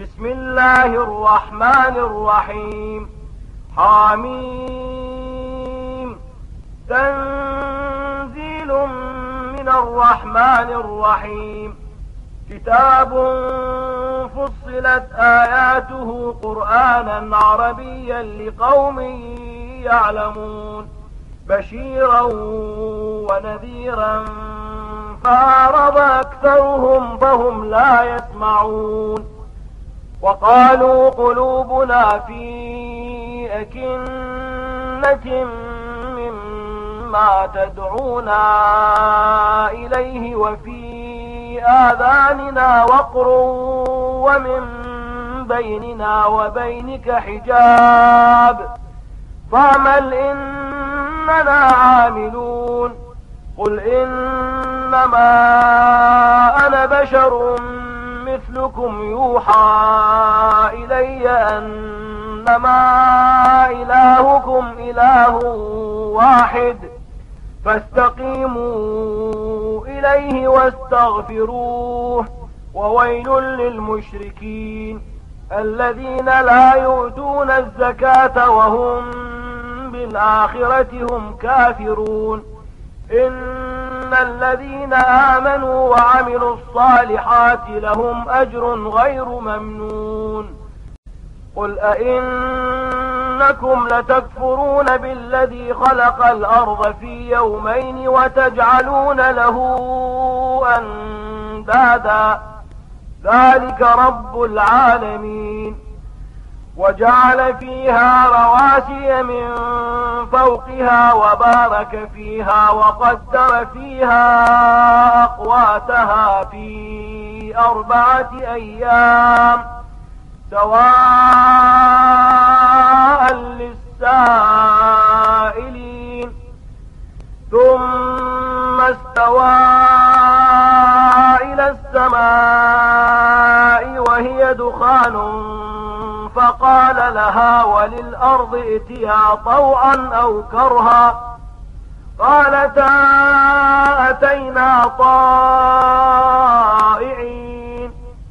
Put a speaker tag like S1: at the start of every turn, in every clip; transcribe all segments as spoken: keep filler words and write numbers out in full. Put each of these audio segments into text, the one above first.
S1: بسم الله الرحمن الرحيم. حميم. تنزيل من الرحمن الرحيم. كتاب فصلت آياته قرآنا عربيا لقوم يعلمون بشيرا ونذيرا فأعرض أكثرهم فهم لا يسمعون. وقالوا قلوبنا في أكنة مما تدعونا إليه وفي آذاننا وقر ومن بيننا وبينك حجاب فاعمل إننا عاملون. قل إنما أنا بشر مثلكم يوحى إلي أنما إلهكم إله واحد فاستقيموا إليه واستغفروه. وويل للمشركين الذين لا يؤتون الزكاة وهم بالآخرة هم كافرون. إن الذين آمنوا وعملوا الصالحات لهم أجر غير ممنون. قل أئنكم لتكفرون بالذي خلق الأرض في يومين وتجعلون له أندادا ذلك رب العالمين. وجعل فيها رواسي من فوقها وبارك فيها وقدر فيها أقواتها في أربعة أيام سواء للسائلين. ثم استوى إلى السماء وهي دخان فقال لها وللأرض ائتيا طوعا أو كرها قالتا أتينا طائعين.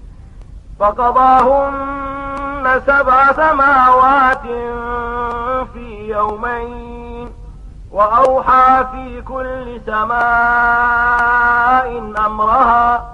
S1: فقضاهن سبع سماوات في يومين وأوحى في كل سماء أمرها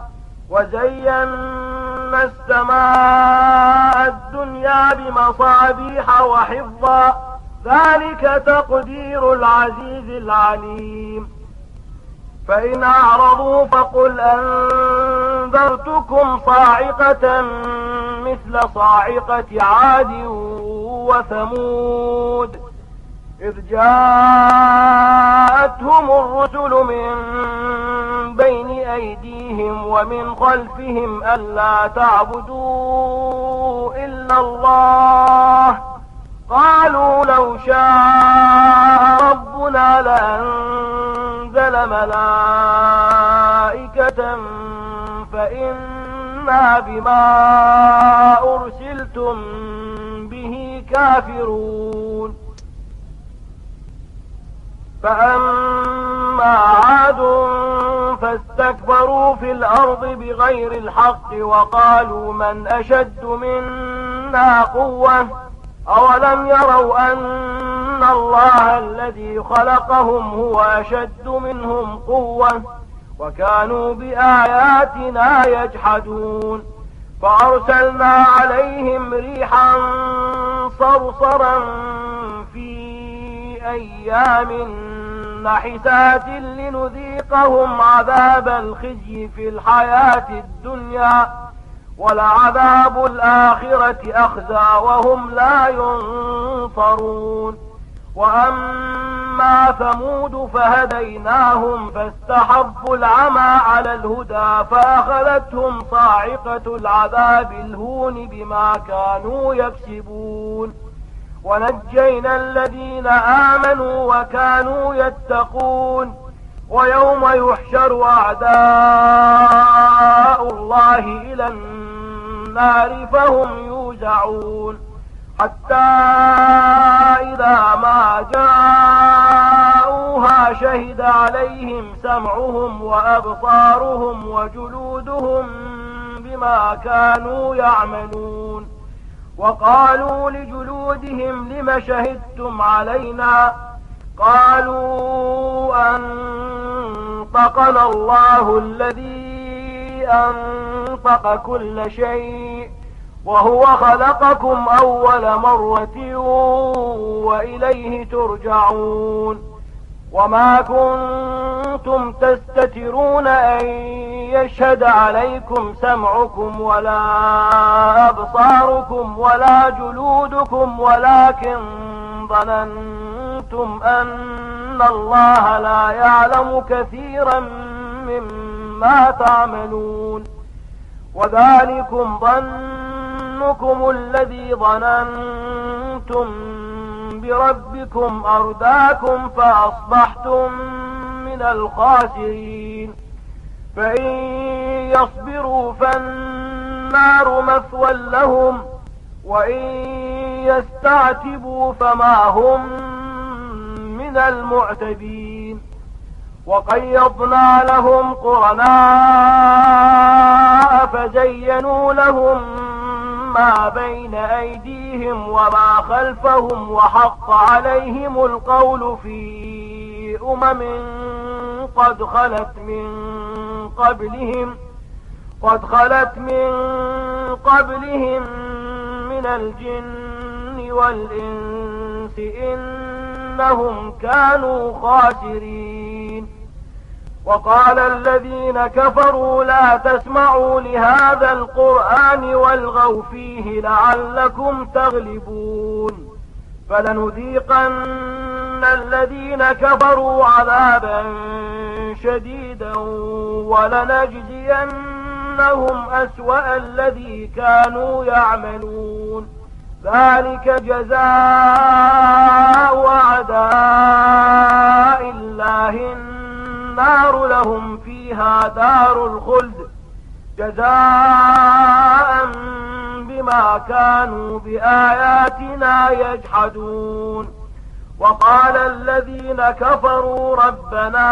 S1: وزينا السماء الدنيا بمصابيح وحفظا ذلك تقدير العزيز العليم. فإن أعرضوا فقل أنذرتكم صاعقة مثل صاعقة عاد وثمود إذ جاءتهم الرسل من بين أيديهم ومن خلفهم ألا تعبدوا إلا الله قالوا لو شاء ربنا لأنزل ملائكة فإنا بما أرسلتم به كافرون. فأما عاد فاستكبروا في الأرض بغير الحق وقالوا من أشد منا قوة أولم يروا أن الله الذي خلقهم هو أشد منهم قوة وكانوا بآياتنا يجحدون. فأرسلنا عليهم ريحا صرصرا في أيام نحسات لنذيقهم عذاب الخزي في الحياة الدنيا ولعذاب الآخرة أخزى وهم لا ينصرون. وأما ثمود فهديناهم فاستحبوا العمى على الهدى فأخذتهم صاعقة العذاب الهون بما كانوا يكسبون. ونجينا الذين آمنوا وكانوا يتقون. ويوم يحشر أعداء الله إلى النار فهم يوزعون حتى إذا ما جاءوها شهد عليهم سمعهم وأبصارهم وجلودهم بما كانوا يعملون. وقالوا لجلودهم لم شهدتم علينا؟ قالوا أنطقنا الله الذي أنطق كل شيء وهو خلقكم أول مرة وإليه ترجعون. وما كنتم تستترون أن يشهد عليكم سمعكم ولا أبصاركم ولا جلودكم ولكن ظننتم أن الله لا يعلم كثيرا مما تعملون. وذلكم ظنكم الذي ظننتم بربكم أرداكم فأصبحتم من الخاسرين. فإن يصبروا فالنار مثوى لهم وإن يستعتبوا فما هم من المعتبين. وقيضنا لهم قرناء فزينوا لهم ما بين أيديهم وما خلفهم وحق عليهم القول في أمم قد خلت من قبلهم قد خلت من قبلهم من الجن والإنس إنهم كانوا خاسرين. وقال الذين كفروا لا تسمعوا لهذا القرآن والغوا فيه لعلكم تغلبون. فلنذيقن الذين كفروا عذابا شديدا ولنجزينهم أسوأ الذي كانوا يعملون. ذلك جزاء أعداء الله النار لهم فيها دار الخلد جزاء بما كانوا بآياتنا يجحدون. وقال الذين كفروا ربنا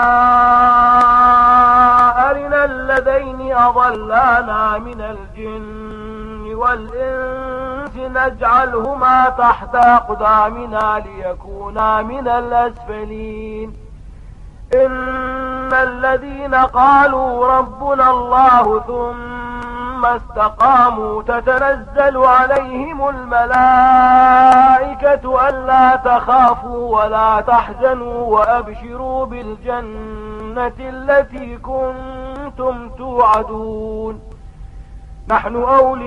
S1: أرنا الذين أضلانا من الجن والإنس نجعلهما تحت أقدامنا ليكونا من الأسفلين. إن الذين قالوا ربنا الله ثم استقاموا تتنزل عليهم الملائكة ألا تخافوا ولا تحزنوا وأبشروا بالجنة التي كنتم توعدون. نحن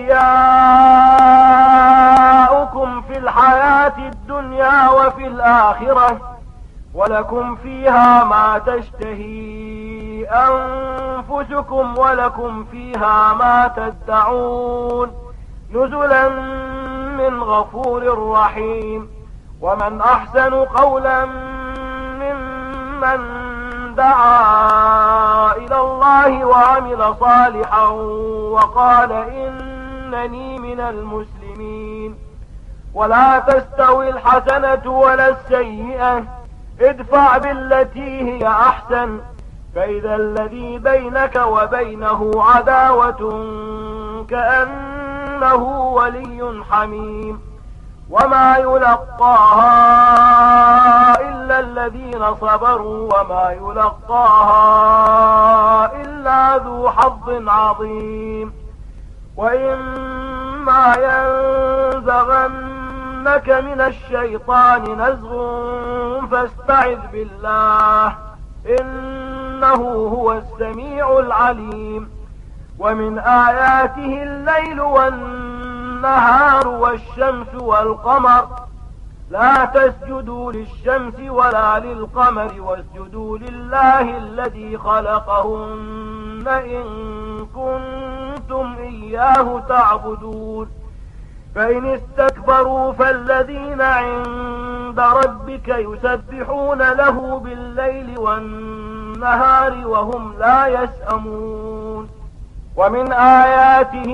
S1: أولياؤكم في الحياة الدنيا وفي الآخرة ولكم فيها ما تشتهي أنفسكم ولكم فيها ما تدعون نزلا من غفور رحيم. ومن أحسن قولا ممن دعا إلى الله وعمل صالحا وقال إنني من المسلمين. ولا تستوي الحسنة ولا السيئة ادفع بالتي هي أحسن فإذا الذي بينك وبينه عداوة كأنه ولي حميم. وما يلقاها إلا الذين صبروا وما يلقاها إلا ذو حظ عظيم. وإما ينزغنك من الشيطان نزغ فاستعذ بالله إنه هو السميع العليم. ومن آياته الليل والنهار والشمس والقمر لا تسجدوا للشمس ولا للقمر واسجدوا لله الذي خلقهن إن كنتم إياه تعبدون. فإن استكبروا فالذين عند ربك يسبحون له بالليل والنهار وهم لا يسأمون. ومن آياته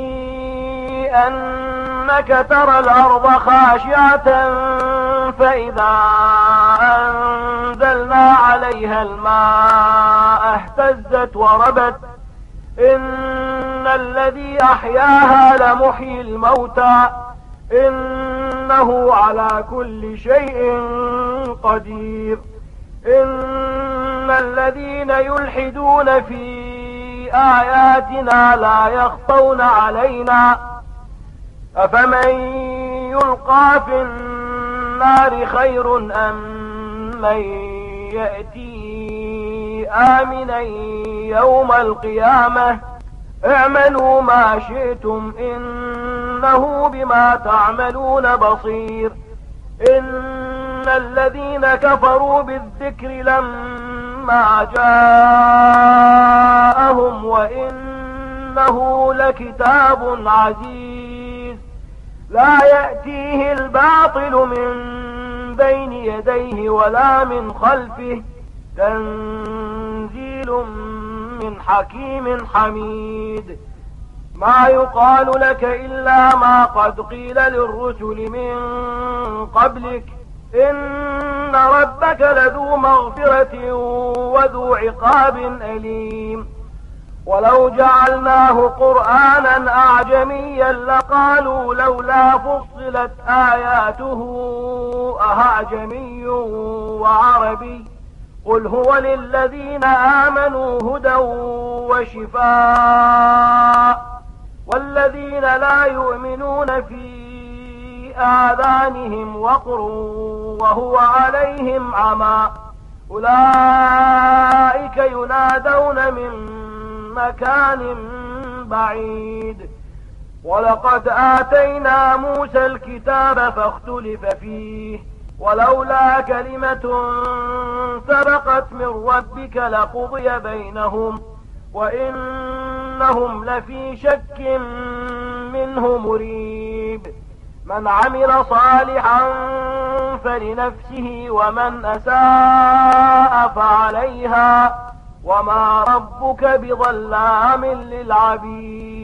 S1: أنك ترى الأرض خاشعة فإذا أنزلنا عليها الماء اهتزت وربت إن الذي أحياها لمحيي الموتى إنه على كل شيء قدير. إن الذين يلحدون في آياتنا لا يخفون علينا أفمن يلقى في النار خير أم من يأتي آمنا يوم القيامة اعملوا ما شئتم إنه بما تعملون بصير. إن الذين كفروا بالذكر لما جاءهم وإنه لكتاب عزيز لا يأتيه الباطل من بين يديه ولا من خلفه تنزيل من حكيم حميد. ما يقال لك إلا ما قد قيل للرسل من قبلك إن ربك لذو مغفرة وذو عقاب أليم. ولو جعلناه قرآنا أعجميا لقالوا لولا فصلت آياته أعجمي وعربي قل هو للذين آمنوا هدى وشفاء والذين لا يؤمنون في آذانهم وقر وهو عليهم عمى أولئك ينادون من مكان بعيد. ولقد آتينا موسى الكتاب فاختلف فيه ولولا كلمة سبقت من ربك لقضي بينهم وإنهم لفي شك منه مريب. من عمل صالحا فلنفسه ومن أساء فعليها وما ربك بظلام للعبيد.